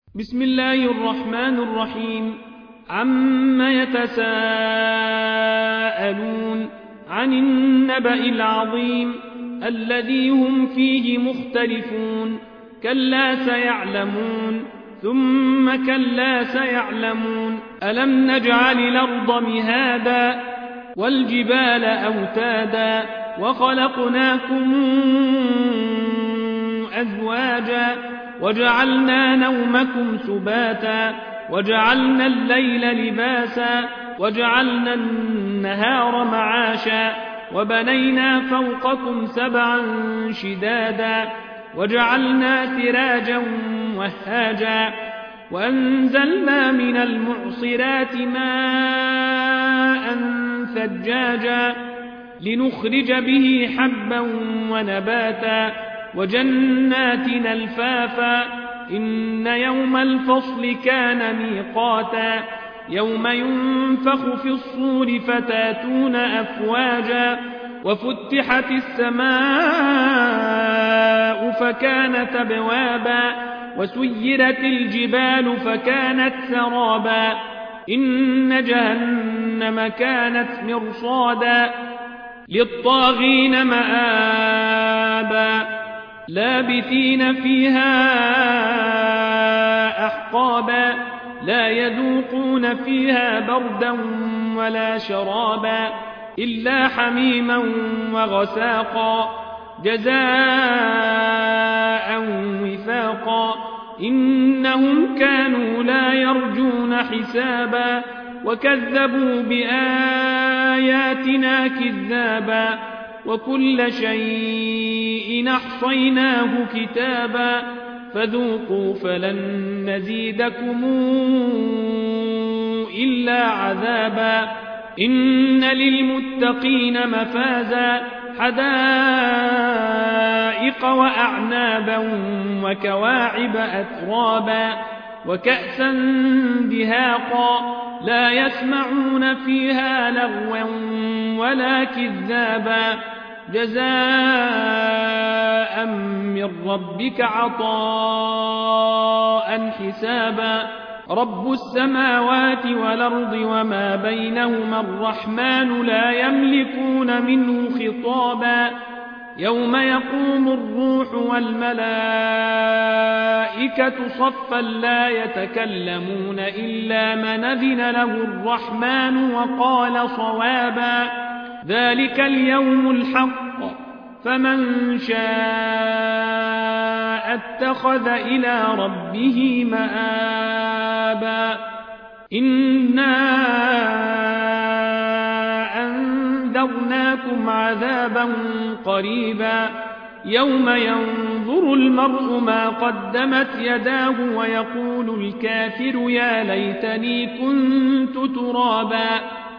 بسم الله الرحمن الرحيم. عم يتساءلون عن النبأ العظيم الذي هم فيه مختلفون. كلا سيعلمون ثم كلا سيعلمون. ألم نجعل الأرض مهادا والجبال أوتادا وخلقناكم أزواجا وجعلنا نومكم سباتا وجعلنا الليل لباسا وجعلنا النهار معاشا وبنينا فوقكم سبعا شدادا وجعلنا سراجا وهاجا وأنزلنا من المعصرات ماء ثجاجا لنخرج به حبا ونباتا وجنات ألفافا. إن يوم الفصل كان ميقاتا يوم ينفخ في الصور فتاتون أفواجا وفتحت السماء فكانت أبوابا وسيرت الجبال فكانت سرابا. إن جهنم كانت مرصادا للطاغين مآبا لابثين فيها أحقابا لا يذوقون فيها بردا ولا شرابا إلا حميما وغساقا جزاء وفاقا. إنهم كانوا لا يرجون حسابا وكذبوا بآياتنا كذابا وكل شيء أحصيناه كتابا فذوقوا فلن نزيدكم إلا عذابا. إن للمتقين مفازا حدائق وأعنابا وكواعب أترابا وكأسا دهاقا لا يسمعون فيها لغوا ولا كذابا جزاء من ربك عطاء حسابا. رب السماوات والأرض وما بينهما الرحمن لا يملكون منه خطابا. يوم يقوم الروح والملائكة صفا لا يتكلمون إلا من أذن له الرحمن وقال صوابا. ذلك اليوم الحق فمن شاء اتخذ إلى ربه مآبا. إنا أنذرناكم عذابا قريبا يوم ينظر المرء ما قدمت يداه ويقول الكافر يا ليتني كنت ترابا.